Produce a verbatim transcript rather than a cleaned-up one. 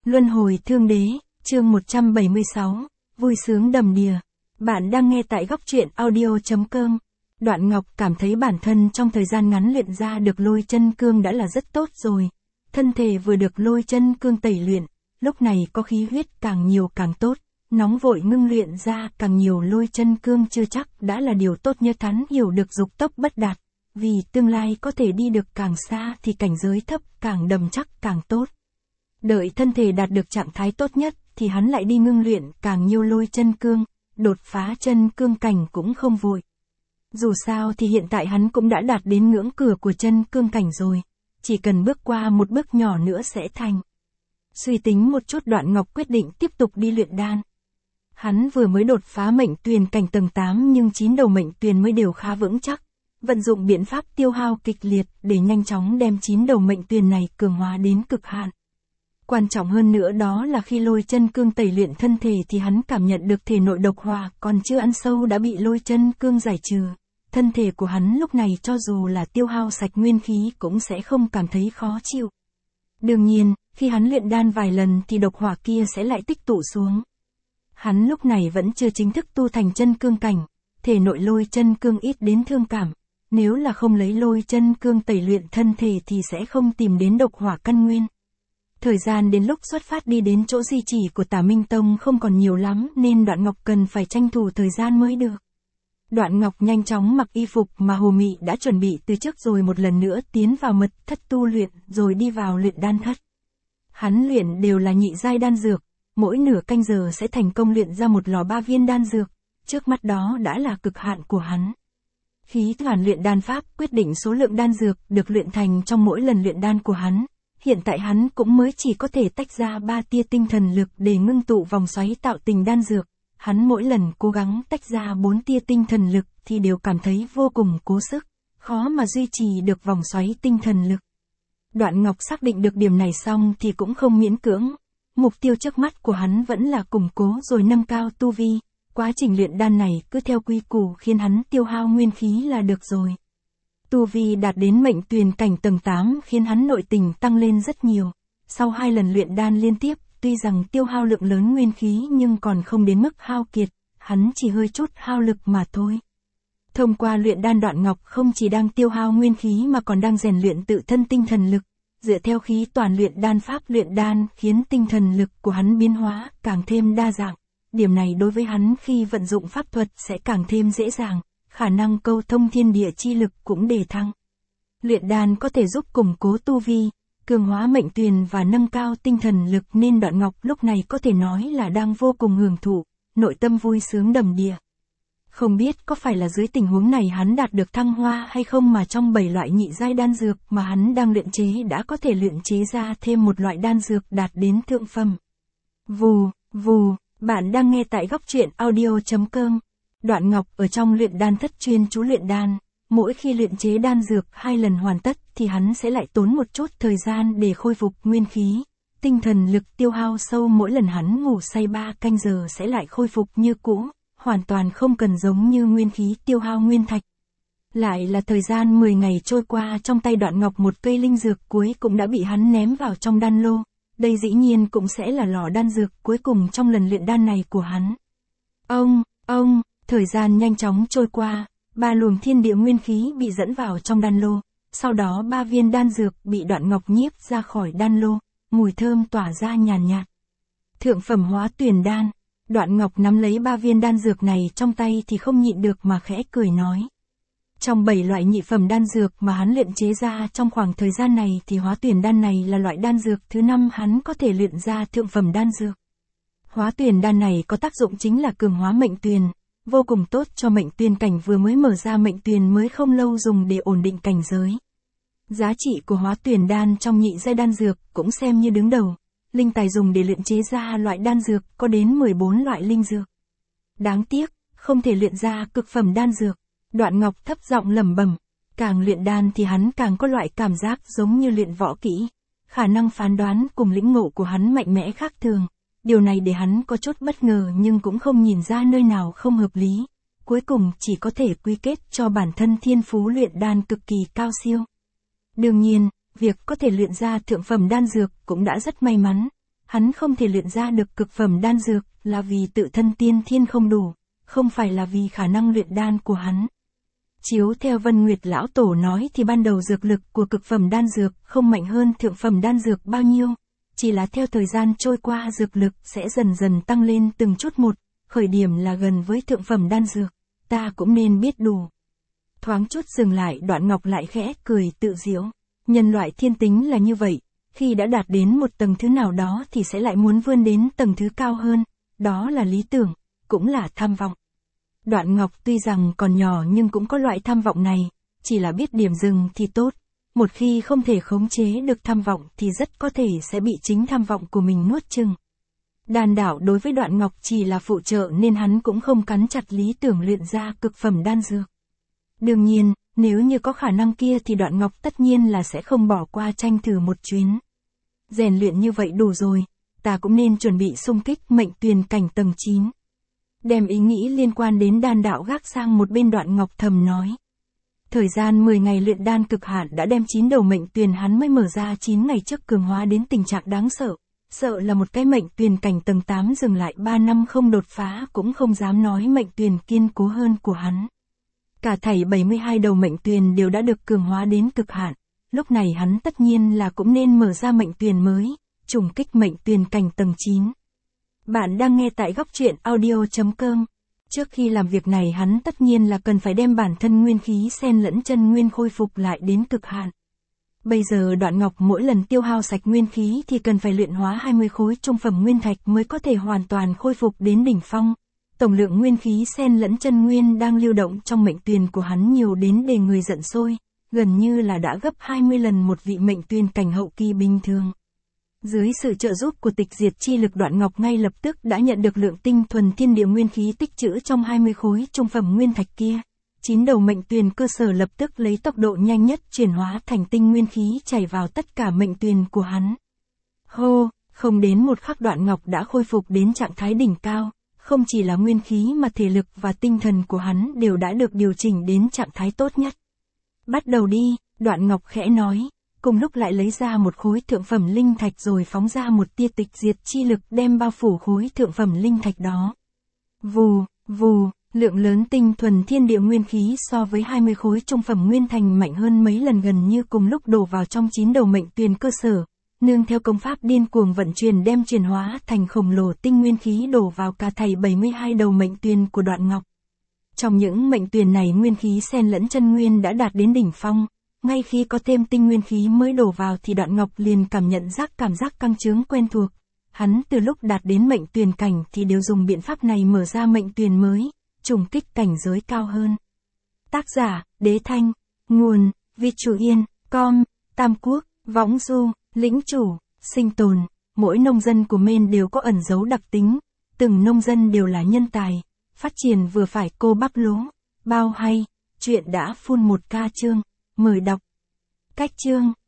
Luân hồi thương đế, chương một trăm bảy mươi sáu, vui sướng đầm đìa. Bạn đang nghe tại góc truyện audio chấm com. Đoạn Ngọc cảm thấy bản thân trong thời gian ngắn luyện ra được lôi chân cương đã là rất tốt rồi. Thân thể vừa được lôi chân cương tẩy luyện, lúc này có khí huyết càng nhiều càng tốt, nóng vội ngưng luyện ra càng nhiều lôi chân cương chưa chắc đã là điều tốt, như hắn hiểu được dục tốc bất đạt. Vì tương lai có thể đi được càng xa thì cảnh giới thấp càng đầm chắc càng tốt. Đợi thân thể đạt được trạng thái tốt nhất thì hắn lại đi ngưng luyện càng nhiều lôi chân cương, đột phá chân cương cảnh cũng không vội. Dù sao thì hiện tại hắn cũng đã đạt đến ngưỡng cửa của chân cương cảnh rồi, chỉ cần bước qua một bước nhỏ nữa sẽ thành. Suy tính một chút, Đoạn Ngọc quyết định tiếp tục đi luyện đan. Hắn vừa mới đột phá mệnh tuyền cảnh tầng tám nhưng chín đầu mệnh tuyền mới đều khá vững chắc. Vận dụng biện pháp tiêu hao kịch liệt để nhanh chóng đem chín đầu mệnh tuyền này cường hóa đến cực hạn. Quan trọng hơn nữa đó là khi lôi chân cương tẩy luyện thân thể thì hắn cảm nhận được thể nội độc hỏa còn chưa ăn sâu đã bị lôi chân cương giải trừ. Thân thể của hắn lúc này cho dù là tiêu hao sạch nguyên khí cũng sẽ không cảm thấy khó chịu. Đương nhiên, khi hắn luyện đan vài lần thì độc hỏa kia sẽ lại tích tụ xuống. Hắn lúc này vẫn chưa chính thức tu thành chân cương cảnh, thể nội lôi chân cương ít đến thương cảm. Nếu là không lấy lôi chân cương tẩy luyện thân thể thì sẽ không tìm đến độc hỏa căn nguyên. Thời gian đến lúc xuất phát đi đến chỗ di chỉ của Tả Minh Tông không còn nhiều lắm nên Đoạn Ngọc cần phải tranh thủ thời gian mới được. Đoạn Ngọc nhanh chóng mặc y phục mà Hồ Mị đã chuẩn bị từ trước rồi một lần nữa tiến vào mật thất tu luyện rồi đi vào luyện đan thất. Hắn luyện đều là nhị giai đan dược, mỗi nửa canh giờ sẽ thành công luyện ra một lò ba viên đan dược, trước mắt đó đã là cực hạn của hắn. Khí hoàn luyện đan pháp quyết định số lượng đan dược được luyện thành trong mỗi lần luyện đan của hắn. Hiện tại hắn cũng mới chỉ có thể tách ra ba tia tinh thần lực để ngưng tụ vòng xoáy tạo tình đan dược. Hắn mỗi lần cố gắng tách ra bốn tia tinh thần lực thì đều cảm thấy vô cùng cố sức, khó mà duy trì được vòng xoáy tinh thần lực. Đoạn Ngọc xác định được điểm này xong thì cũng không miễn cưỡng. Mục tiêu trước mắt của hắn vẫn là củng cố rồi nâng cao tu vi. Quá trình luyện đan này cứ theo quy củ khiến hắn tiêu hao nguyên khí là được rồi. Tu vi đạt đến mệnh tuyền cảnh tầng tám khiến hắn nội tình tăng lên rất nhiều. Sau hai lần luyện đan liên tiếp, tuy rằng tiêu hao lượng lớn nguyên khí nhưng còn không đến mức hao kiệt, hắn chỉ hơi chút hao lực mà thôi. Thông qua luyện đan, Đoạn Ngọc không chỉ đang tiêu hao nguyên khí mà còn đang rèn luyện tự thân tinh thần lực. Dựa theo khí toàn luyện đan pháp luyện đan khiến tinh thần lực của hắn biến hóa càng thêm đa dạng. Điểm này đối với hắn khi vận dụng pháp thuật sẽ càng thêm dễ dàng, khả năng câu thông thiên địa chi lực cũng đề thăng. Luyện đan có thể giúp củng cố tu vi, cường hóa mệnh tuyền và nâng cao tinh thần lực nên Đoạn Ngọc lúc này có thể nói là đang vô cùng hưởng thụ, nội tâm vui sướng đầm đìa. Không biết có phải là dưới tình huống này hắn đạt được thăng hoa hay không mà trong bảy loại nhị giai đan dược mà hắn đang luyện chế đã có thể luyện chế ra thêm một loại đan dược đạt đến thượng phẩm. Vù, vù. Bạn đang nghe tại góc truyện audio chấm com. Đoạn Ngọc ở trong luyện đan thất chuyên chú luyện đan, mỗi khi luyện chế đan dược hai lần hoàn tất thì hắn sẽ lại tốn một chút thời gian để khôi phục nguyên khí. Tinh thần lực tiêu hao sâu, mỗi lần hắn ngủ say ba canh giờ sẽ lại khôi phục như cũ, hoàn toàn không cần giống như nguyên khí tiêu hao nguyên thạch. Lại là thời gian mười ngày trôi qua, trong tay Đoạn Ngọc một cây linh dược cuối cũng đã bị hắn ném vào trong đan lô. Đây dĩ nhiên cũng sẽ là lò đan dược cuối cùng trong lần luyện đan này của hắn. Ông, ông, thời gian nhanh chóng trôi qua, ba luồng thiên địa nguyên khí bị dẫn vào trong đan lô, sau đó ba viên đan dược bị Đoạn Ngọc nhiếp ra khỏi đan lô, mùi thơm tỏa ra nhàn nhạt. Thượng phẩm hóa tuyển đan, Đoạn Ngọc nắm lấy ba viên đan dược này trong tay thì không nhịn được mà khẽ cười nói. Trong bảy loại nhị phẩm đan dược mà hắn luyện chế ra trong khoảng thời gian này thì hóa tuyển đan này là loại đan dược thứ năm hắn có thể luyện ra thượng phẩm đan dược. Hóa tuyển đan này có tác dụng chính là cường hóa mệnh tuyền, vô cùng tốt cho mệnh tuyền cảnh vừa mới mở ra mệnh tuyền mới không lâu dùng để ổn định cảnh giới. Giá trị của hóa tuyển đan trong nhị giai đan dược cũng xem như đứng đầu. Linh tài dùng để luyện chế ra loại đan dược có đến mười bốn loại linh dược. Đáng tiếc, không thể luyện ra cực phẩm đan dược. Đoạn Ngọc thấp giọng lẩm bẩm, càng luyện đan thì hắn càng có loại cảm giác giống như luyện võ kỹ. Khả năng phán đoán cùng lĩnh ngộ của hắn mạnh mẽ khác thường. Điều này để hắn có chút bất ngờ nhưng cũng không nhìn ra nơi nào không hợp lý. Cuối cùng chỉ có thể quy kết cho bản thân thiên phú luyện đan cực kỳ cao siêu. Đương nhiên, việc có thể luyện ra thượng phẩm đan dược cũng đã rất may mắn. hắn không thể luyện ra được cực phẩm đan dược, là vì tự thân tiên thiên không đủ, không phải là vì khả năng luyện đan của hắn. Chiếu theo Vân Nguyệt lão tổ nói thì ban đầu dược lực của cực phẩm đan dược không mạnh hơn thượng phẩm đan dược bao nhiêu, chỉ là theo thời gian trôi qua dược lực sẽ dần dần tăng lên từng chút một, khởi điểm là gần với thượng phẩm đan dược, ta cũng nên biết đủ. Thoáng chút dừng lại, Đoạn Ngọc lại khẽ cười tự giễu, nhân loại thiên tính là như vậy, khi đã đạt đến một tầng thứ nào đó thì sẽ lại muốn vươn đến tầng thứ cao hơn, đó là lý tưởng, cũng là tham vọng. Đoạn Ngọc tuy rằng còn nhỏ nhưng cũng có loại tham vọng này, chỉ là biết điểm dừng thì tốt, một khi không thể khống chế được tham vọng thì rất có thể sẽ bị chính tham vọng của mình nuốt chửng. Đan đạo đối với Đoạn Ngọc chỉ là phụ trợ nên hắn cũng không cắn chặt lý tưởng luyện ra cực phẩm đan dược. Đương nhiên, nếu như có khả năng kia thì Đoạn Ngọc tất nhiên là sẽ không bỏ qua tranh thử một chuyến. Rèn luyện như vậy đủ rồi, ta cũng nên chuẩn bị xung kích mệnh tuyền cảnh tầng chín. Đem ý nghĩ liên quan đến đan đạo gác sang một bên, Đoạn Ngọc thầm nói. Thời gian mười ngày luyện đan cực hạn đã đem chín đầu mệnh tuyền hắn mới mở ra chín ngày trước cường hóa đến tình trạng đáng sợ. Sợ là một cái mệnh tuyền cảnh tầng tám dừng lại ba năm không đột phá cũng không dám nói mệnh tuyền kiên cố hơn của hắn. Cả thảy bảy mươi hai đầu mệnh tuyền đều đã được cường hóa đến cực hạn, lúc này hắn tất nhiên là cũng nên mở ra mệnh tuyền mới, trùng kích mệnh tuyền cảnh tầng chín. Bạn đang nghe tại góc truyện audio chấm com. Trước khi làm việc này hắn tất nhiên là cần phải đem bản thân nguyên khí xen lẫn chân nguyên khôi phục lại đến cực hạn. Bây giờ Đoạn Ngọc mỗi lần tiêu hao sạch nguyên khí thì cần phải luyện hóa hai mươi khối trung phẩm nguyên thạch mới có thể hoàn toàn khôi phục đến đỉnh phong. Tổng lượng nguyên khí xen lẫn chân nguyên đang lưu động trong mệnh tuyền của hắn nhiều đến để người giận sôi, gần như là đã gấp hai mươi lần một vị mệnh tuyền cảnh hậu kỳ bình thường. Dưới sự trợ giúp của tịch diệt chi lực, Đoạn Ngọc ngay lập tức đã nhận được lượng tinh thuần thiên địa nguyên khí tích trữ trong hai mươi khối trung phẩm nguyên thạch kia. Chín đầu mệnh tuyền cơ sở lập tức lấy tốc độ nhanh nhất chuyển hóa thành tinh nguyên khí chảy vào tất cả mệnh tuyền của hắn. Hô, không đến một khắc Đoạn Ngọc đã khôi phục đến trạng thái đỉnh cao, không chỉ là nguyên khí mà thể lực và tinh thần của hắn đều đã được điều chỉnh đến trạng thái tốt nhất. Bắt đầu đi, Đoạn Ngọc khẽ nói, cùng lúc lại lấy ra một khối thượng phẩm linh thạch rồi phóng ra một tia tịch diệt chi lực đem bao phủ khối thượng phẩm linh thạch đó. Vù, vù, lượng lớn tinh thuần thiên địa nguyên khí so với hai mươi khối trung phẩm nguyên thành mạnh hơn mấy lần, gần như cùng lúc đổ vào trong chín đầu mệnh tuyền cơ sở, nương theo công pháp điên cuồng vận chuyển đem chuyển hóa thành khổng lồ tinh nguyên khí đổ vào cả thảy bảy mươi hai đầu mệnh tuyền của Đoạn Ngọc. Trong những mệnh tuyền này nguyên khí xen lẫn chân nguyên đã đạt đến đỉnh phong, ngay khi có thêm tinh nguyên khí mới đổ vào thì Đoạn Ngọc liền cảm nhận giác cảm giác căng chướng quen thuộc. Hắn từ lúc đạt đến mệnh tuyền cảnh thì đều dùng biện pháp này mở ra mệnh tuyền mới, trùng kích cảnh giới cao hơn. Tác giả, Đế Thanh, nguồn, Việt Chủ Yên, com, Tam Quốc, Võng Du, Lĩnh Chủ, Sinh Tồn. Mỗi nông dân của Maine đều có ẩn dấu đặc tính, từng nông dân đều là nhân tài, phát triển vừa phải. Cô bắp lố, bao hay, chuyện đã full một ca chương, mời đọc. Cách chương